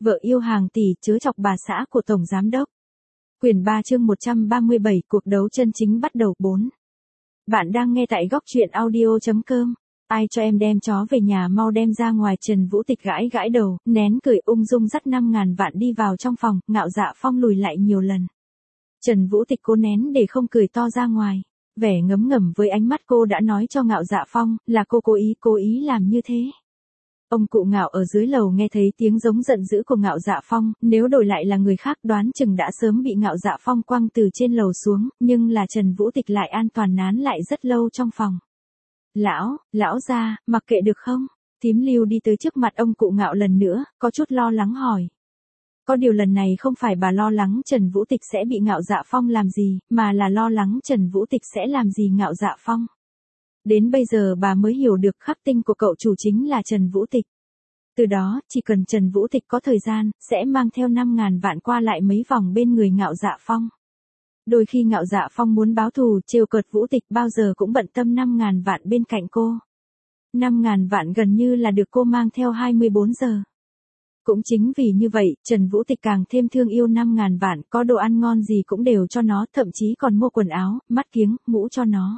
Vợ yêu hàng tỷ chớ chọc bà xã của Tổng Giám đốc. Quyển 3 chương 137 cuộc đấu chân chính bắt đầu 4. Bạn đang nghe tại góc truyện audio.com. Ai cho em đem chó về nhà mau đem ra ngoài. Trần Vũ Tịch gãi gãi đầu, nén cười ung dung dắt 5.000 vạn đi vào trong phòng, Ngạo Dạ Phong lùi lại nhiều lần. Trần Vũ Tịch cố nén để không cười to ra ngoài. Vẻ ngấm ngầm với ánh mắt cô đã nói cho Ngạo Dạ Phong là cô cố ý làm như thế. Ông cụ Ngạo ở dưới lầu nghe thấy tiếng giống giận dữ của Ngạo Dạ Phong, nếu đổi lại là người khác đoán chừng đã sớm bị Ngạo Dạ Phong quăng từ trên lầu xuống, nhưng là Trần Vũ Tịch lại an toàn nán lại rất lâu trong phòng. Lão gia, mặc kệ được không? Thím Lưu đi tới trước mặt ông cụ Ngạo lần nữa, có chút lo lắng hỏi. Có điều lần này không phải bà lo lắng Trần Vũ Tịch sẽ bị Ngạo Dạ Phong làm gì, mà là lo lắng Trần Vũ Tịch sẽ làm gì Ngạo Dạ Phong. Đến bây giờ bà mới hiểu được khắc tinh của cậu chủ chính là Trần Vũ Tịch. Từ đó, chỉ cần Trần Vũ Tịch có thời gian, sẽ mang theo 5.000 vạn qua lại mấy vòng bên người Ngạo Dạ Phong. Đôi khi Ngạo Dạ Phong muốn báo thù, trêu cợt Vũ Tịch bao giờ cũng bận tâm 5.000 vạn bên cạnh cô. 5.000 vạn gần như là được cô mang theo 24 giờ. Cũng chính vì như vậy, Trần Vũ Tịch càng thêm thương yêu 5.000 vạn, có đồ ăn ngon gì cũng đều cho nó, thậm chí còn mua quần áo, mắt kiếng, mũ cho nó.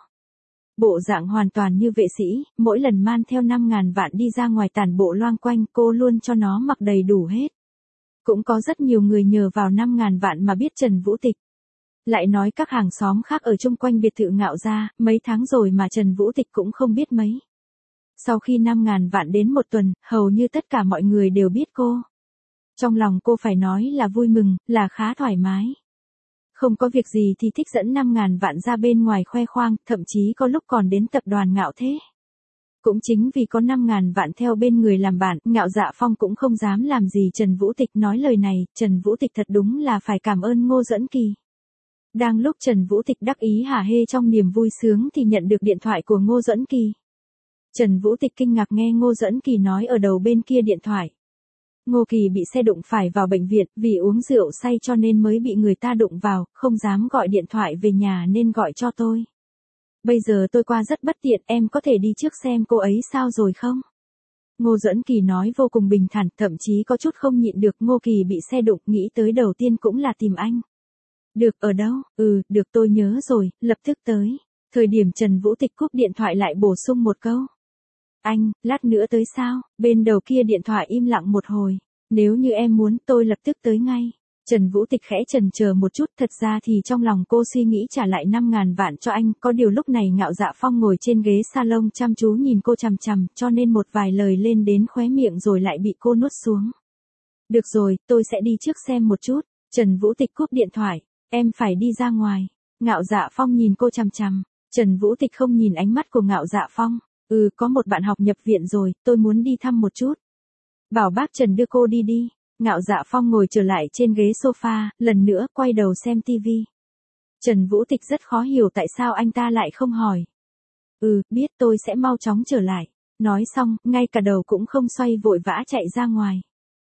Bộ dạng hoàn toàn như vệ sĩ, mỗi lần man theo 5.000 vạn đi ra ngoài tản bộ loang quanh, cô luôn cho nó mặc đầy đủ hết. Cũng có rất nhiều người nhờ vào 5.000 vạn mà biết Trần Vũ Tịch. Lại nói các hàng xóm khác ở chung quanh biệt thự Ngạo gia, mấy tháng rồi mà Trần Vũ Tịch cũng không biết mấy. Sau khi 5.000 vạn đến một tuần, hầu như tất cả mọi người đều biết cô. Trong lòng cô phải nói là vui mừng, là khá thoải mái. Không có việc gì thì thích dẫn 5.000 vạn ra bên ngoài khoe khoang, thậm chí có lúc còn đến tập đoàn Ngạo thế. Cũng chính vì có 5.000 vạn theo bên người làm bạn, Ngạo Dạ Phong cũng không dám làm gì Trần Vũ Tịch. Nói lời này, Trần Vũ Tịch thật đúng là phải cảm ơn Ngô Dẫn Kỳ. Đang lúc Trần Vũ Tịch đắc ý hả hê trong niềm vui sướng thì nhận được điện thoại của Ngô Dẫn Kỳ. Trần Vũ Tịch kinh ngạc nghe Ngô Dẫn Kỳ nói ở đầu bên kia điện thoại. Ngô Kỳ bị xe đụng phải vào bệnh viện, vì uống rượu say cho nên mới bị người ta đụng vào, không dám gọi điện thoại về nhà nên gọi cho tôi. Bây giờ tôi qua rất bất tiện, em có thể đi trước xem cô ấy sao rồi không? Ngô Dẫn Kỳ nói vô cùng bình thản, thậm chí có chút không nhịn được. Ngô Kỳ bị xe đụng, nghĩ tới đầu tiên cũng là tìm anh. Được, ở đâu? Được, tôi nhớ rồi, lập tức tới. Thời điểm Trần Vũ Tịch cúp điện thoại lại bổ sung một câu. Anh, lát nữa tới sao? Bên đầu kia điện thoại im lặng một hồi. Nếu như em muốn, tôi lập tức tới ngay. Trần Vũ Tịch khẽ chần chờ một chút, thật ra thì trong lòng cô suy nghĩ trả lại 5.000 vạn cho anh, có điều lúc này Ngạo Dạ Phong ngồi trên ghế salon chăm chú nhìn cô chằm chằm, cho nên một vài lời lên đến khóe miệng rồi lại bị cô nuốt xuống. Được rồi, tôi sẽ đi trước xem một chút. Trần Vũ Tịch cúp điện thoại, em phải đi ra ngoài. Ngạo Dạ Phong nhìn cô chằm chằm, Trần Vũ Tịch không nhìn ánh mắt của Ngạo Dạ Phong. Có một bạn học nhập viện rồi, tôi muốn đi thăm một chút. Bảo bác Trần đưa cô đi đi. Ngạo Dạ Phong ngồi trở lại trên ghế sofa, lần nữa quay đầu xem tivi. Trần Vũ Tịch rất khó hiểu tại sao anh ta lại không hỏi. Biết, tôi sẽ mau chóng trở lại. Nói xong, ngay cả đầu cũng không xoay vội vã chạy ra ngoài.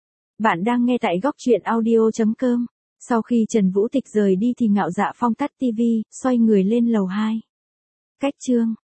Bạn đang nghe tại góc truyện audio.com. Sau khi Trần Vũ Tịch rời đi thì Ngạo Dạ Phong tắt tivi, xoay người lên lầu 2. Cách chương